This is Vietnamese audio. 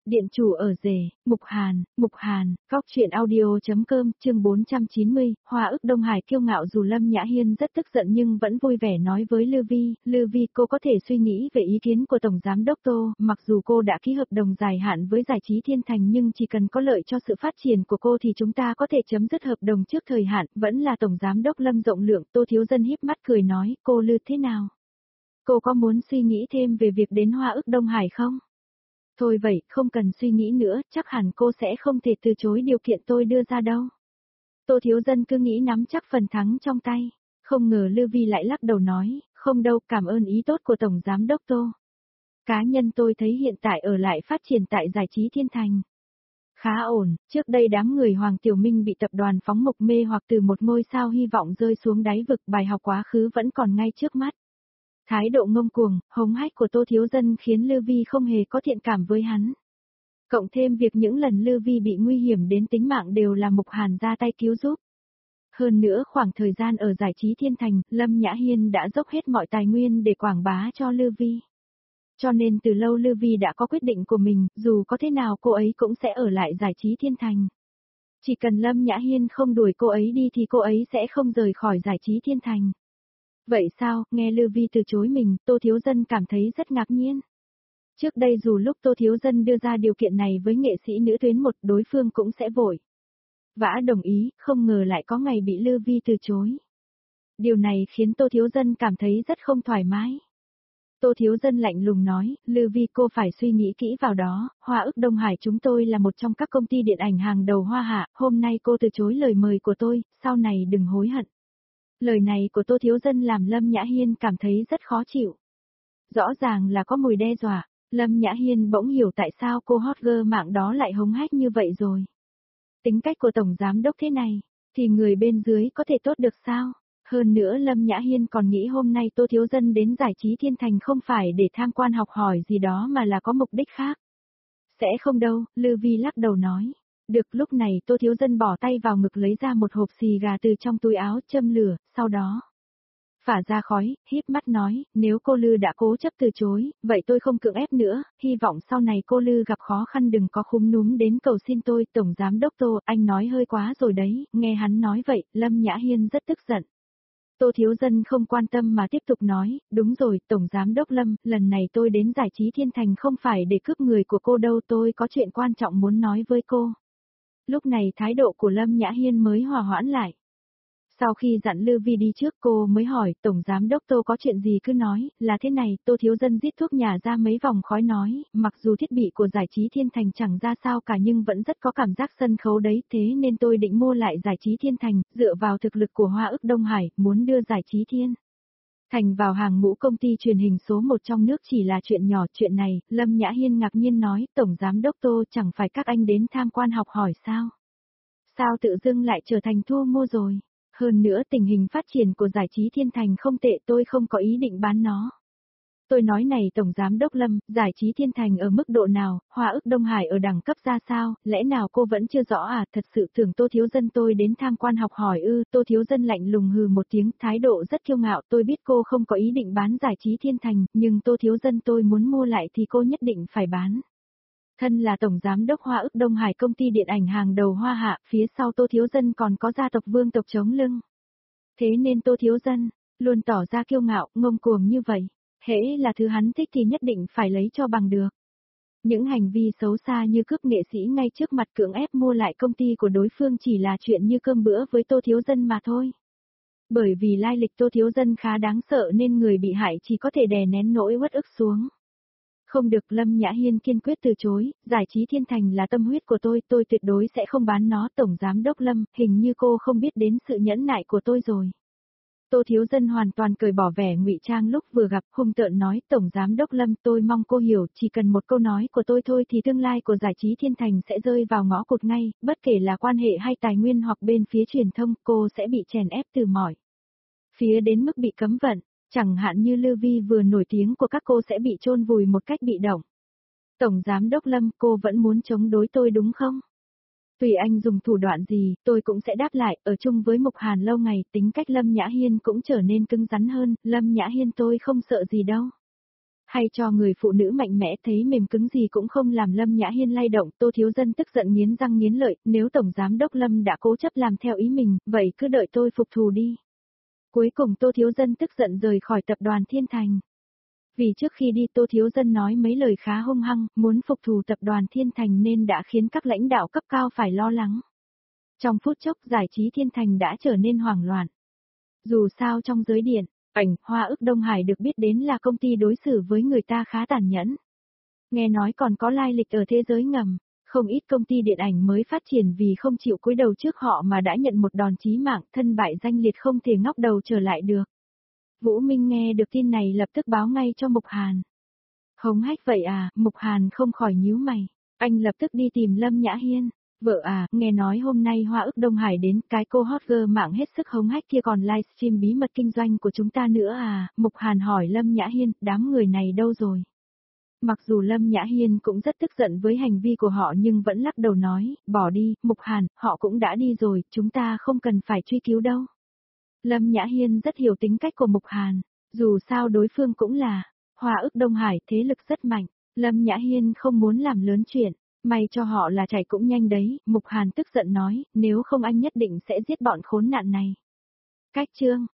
Điện chủ ở rể, Mục Hàn, góc truyện audio.com, chương 490, Hoa ức Đông Hải kiêu ngạo. Dù Lâm Nhã Hiên rất tức giận nhưng vẫn vui vẻ nói với Lưu Vi cô có thể suy nghĩ về ý kiến của Tổng Giám Đốc Tô, mặc dù cô đã ký hợp đồng dài hạn với Giải trí Thiên Thành nhưng chỉ cần có lợi cho sự phát triển của cô thì chúng ta có thể chấm dứt hợp đồng trước thời hạn. Vẫn là Tổng Giám Đốc Lâm rộng lượng. Tô Thiếu Dân híp mắt cười nói, cô Lưu thế nào? Cô có muốn suy nghĩ thêm về việc đến Hoa ức Đông Hải không? Thôi vậy, không cần suy nghĩ nữa, chắc hẳn cô sẽ không thể từ chối điều kiện tôi đưa ra đâu. Tô Thiếu Dân cứ nghĩ nắm chắc phần thắng trong tay. Không ngờ Lưu Vi lại lắc đầu nói, không đâu, cảm ơn ý tốt của Tổng Giám Đốc Tô. Cá nhân tôi thấy hiện tại ở lại phát triển tại Giải trí Thiên Thành khá ổn. Trước đây đám người Hoàng Tiểu Minh bị tập đoàn phóng mục mê hoặc từ một ngôi sao hy vọng rơi xuống đáy vực, bài học quá khứ vẫn còn ngay trước mắt. Thái độ ngông cuồng, hống hách của Tô Thiếu Dân khiến Lưu Vi không hề có thiện cảm với hắn. Cộng thêm việc những lần Lưu Vi bị nguy hiểm đến tính mạng đều là Mục Hàn ra tay cứu giúp. Hơn nữa khoảng thời gian ở Giải trí Thiên Thành, Lâm Nhã Hiên đã dốc hết mọi tài nguyên để quảng bá cho Lưu Vi. Cho nên từ lâu Lưu Vi đã có quyết định của mình, dù có thế nào cô ấy cũng sẽ ở lại Giải trí Thiên Thành. Chỉ cần Lâm Nhã Hiên không đuổi cô ấy đi thì cô ấy sẽ không rời khỏi Giải trí Thiên Thành. Vậy sao, nghe Lưu Vi từ chối mình, Tô Thiếu Dân cảm thấy rất ngạc nhiên. Trước đây dù lúc Tô Thiếu Dân đưa ra điều kiện này với nghệ sĩ nữ tuyến một, đối phương cũng sẽ vội vã đồng ý, không ngờ lại có ngày bị Lưu Vi từ chối. Điều này khiến Tô Thiếu Dân cảm thấy rất không thoải mái. Tô Thiếu Dân lạnh lùng nói, Lưu Vi cô phải suy nghĩ kỹ vào đó, Hoa ức Đông Hải chúng tôi là một trong các công ty điện ảnh hàng đầu Hoa Hạ, hôm nay cô từ chối lời mời của tôi, sau này đừng hối hận. Lời này của Tô Thiếu Dân làm Lâm Nhã Hiên cảm thấy rất khó chịu. Rõ ràng là có mùi đe dọa, Lâm Nhã Hiên bỗng hiểu tại sao cô hot girl mạng đó lại hống hách như vậy rồi. Tính cách của Tổng Giám Đốc thế này, thì người bên dưới có thể tốt được sao? Hơn nữa Lâm Nhã Hiên còn nghĩ hôm nay Tô Thiếu Dân đến Giải trí Thiên Thành không phải để tham quan học hỏi gì đó mà là có mục đích khác. Sẽ không đâu, Lưu Vi lắc đầu nói. Được, lúc này Tô Thiếu Dân bỏ tay vào ngực lấy ra một hộp xì gà từ trong túi áo, châm lửa, sau đó phả ra khói, híp mắt nói, nếu cô Lư đã cố chấp từ chối, vậy tôi không cưỡng ép nữa, hy vọng sau này cô Lư gặp khó khăn đừng có khúm núm đến cầu xin tôi. Tổng Giám Đốc Tô, anh nói hơi quá rồi đấy. Nghe hắn nói vậy, Lâm Nhã Hiên rất tức giận. Tô Thiếu Dân không quan tâm mà tiếp tục nói, đúng rồi, Tổng Giám Đốc Lâm, lần này tôi đến Giải trí Thiên Thành không phải để cướp người của cô đâu, tôi có chuyện quan trọng muốn nói với cô. Lúc này thái độ của Lâm Nhã Hiên mới hòa hoãn lại. Sau khi dặn Lưu Vi đi trước cô mới hỏi, Tổng Giám Đốc Tô có chuyện gì cứ nói, là thế này. Tô Thiếu Dân rít thuốc nhả ra mấy vòng khói nói, mặc dù thiết bị của Giải trí Thiên Thành chẳng ra sao cả nhưng vẫn rất có cảm giác sân khấu đấy, thế nên tôi định mua lại Giải trí Thiên Thành, dựa vào thực lực của Hoa ức Đông Hải, muốn đưa Giải trí Thiên Thành vào hàng ngũ công ty truyền hình số 1 trong nước chỉ là chuyện nhỏ. Chuyện này, Lâm Nhã Hiên ngạc nhiên nói, Tổng Giám Đốc Tô chẳng phải các anh đến tham quan học hỏi sao? Sao tự dưng lại trở thành thu mua rồi? Hơn nữa tình hình phát triển của Giải trí Thiên Thành không tệ, tôi không có ý định bán nó. Tôi nói này Tổng Giám Đốc Lâm, Giải trí Thiên Thành ở mức độ nào, Hoa ức Đông Hải ở đẳng cấp ra sao, lẽ nào cô vẫn chưa rõ à? Thật sự tưởng Tô Thiếu Dân tôi đến tham quan học hỏi ư? Tô Thiếu Dân lạnh lùng hừ một tiếng, thái độ rất kiêu ngạo. Tôi biết cô không có ý định bán Giải trí Thiên Thành, nhưng Tô Thiếu Dân tôi muốn mua lại thì cô nhất định phải bán. Thân là Tổng Giám Đốc Hoa ức Đông Hải, công ty điện ảnh hàng đầu Hoa Hạ, phía sau Tô Thiếu Dân còn có gia tộc Vương tộc chống lưng. Thế nên Tô Thiếu Dân luôn tỏ ra kiêu ngạo, ngông cuồng như vậy. Hễ là thứ hắn thích thì nhất định phải lấy cho bằng được. Những hành vi xấu xa như cướp nghệ sĩ ngay trước mặt, cưỡng ép mua lại công ty của đối phương chỉ là chuyện như cơm bữa với Tô Thiếu Dân mà thôi. Bởi vì lai lịch Tô Thiếu Dân khá đáng sợ nên người bị hại chỉ có thể đè nén nỗi uất ức xuống. Không được, Lâm Nhã Hiên kiên quyết từ chối, Giải trí Thiên Thành là tâm huyết của tôi tuyệt đối sẽ không bán nó. Tổng Giám Đốc Lâm, hình như cô không biết đến sự nhẫn nại của tôi rồi. Tô Thiếu Dân hoàn toàn cởi bỏ vẻ ngụy trang lúc vừa gặp, hung tợn nói, Tổng Giám Đốc Lâm, tôi mong cô hiểu, chỉ cần một câu nói của tôi thôi thì tương lai của Giải trí Thiên Thành sẽ rơi vào ngõ cụt ngay, bất kể là quan hệ hay tài nguyên hoặc bên phía truyền thông, cô sẽ bị chèn ép từ mọi phía đến mức bị cấm vận. Chẳng hạn như Lưu Vi vừa nổi tiếng của các cô sẽ bị chôn vùi một cách bị động. Tổng Giám Đốc Lâm, cô vẫn muốn chống đối tôi đúng không? Tùy anh dùng thủ đoạn gì, tôi cũng sẽ đáp lại. Ở chung với Mục Hàn lâu ngày, tính cách Lâm Nhã Hiên cũng trở nên cứng rắn hơn. Lâm Nhã Hiên tôi không sợ gì đâu. Hay cho người phụ nữ mạnh mẽ thấy mềm cứng gì cũng không làm Lâm Nhã Hiên lay động, Tô Thiếu Dân tức giận nghiến răng nghiến lợi, nếu Tổng Giám Đốc Lâm đã cố chấp làm theo ý mình, vậy cứ đợi tôi phục thù đi. Cuối cùng Tô Thiếu Dân tức giận rời khỏi tập đoàn Thiên Thành. Vì trước khi đi Tô Thiếu Dân nói mấy lời khá hung hăng, muốn phục thù tập đoàn Thiên Thành nên đã khiến các lãnh đạo cấp cao phải lo lắng. Trong phút chốc giải trí Thiên Thành đã trở nên hoảng loạn. Dù sao trong giới điện ảnh, Hoa ức Đông Hải được biết đến là công ty đối xử với người ta khá tàn nhẫn. Nghe nói còn có lai lịch ở thế giới ngầm, không ít công ty điện ảnh mới phát triển vì không chịu cúi đầu trước họ mà đã nhận một đòn chí mạng, thân bại danh liệt không thể ngóc đầu trở lại được. Vũ Minh nghe được tin này lập tức báo ngay cho Mục Hàn. Hống hách vậy à, Mục Hàn không khỏi nhíu mày. Anh lập tức đi tìm Lâm Nhã Hiên. Vợ à, nghe nói hôm nay Hoa ức Đông Hải đến, cái cô hot girl mạng hết sức hống hách kia còn livestream bí mật kinh doanh của chúng ta nữa à, Mục Hàn hỏi Lâm Nhã Hiên, đám người này đâu rồi? Mặc dù Lâm Nhã Hiên cũng rất tức giận với hành vi của họ nhưng vẫn lắc đầu nói, bỏ đi, Mục Hàn, họ cũng đã đi rồi, chúng ta không cần phải truy cứu đâu. Lâm Nhã Hiên rất hiểu tính cách của Mục Hàn, dù sao đối phương cũng là Hoa ức Đông Hải, thế lực rất mạnh, Lâm Nhã Hiên không muốn làm lớn chuyện. May cho họ là chạy cũng nhanh đấy, Mục Hàn tức giận nói, nếu không anh nhất định sẽ giết bọn khốn nạn này. Cách chương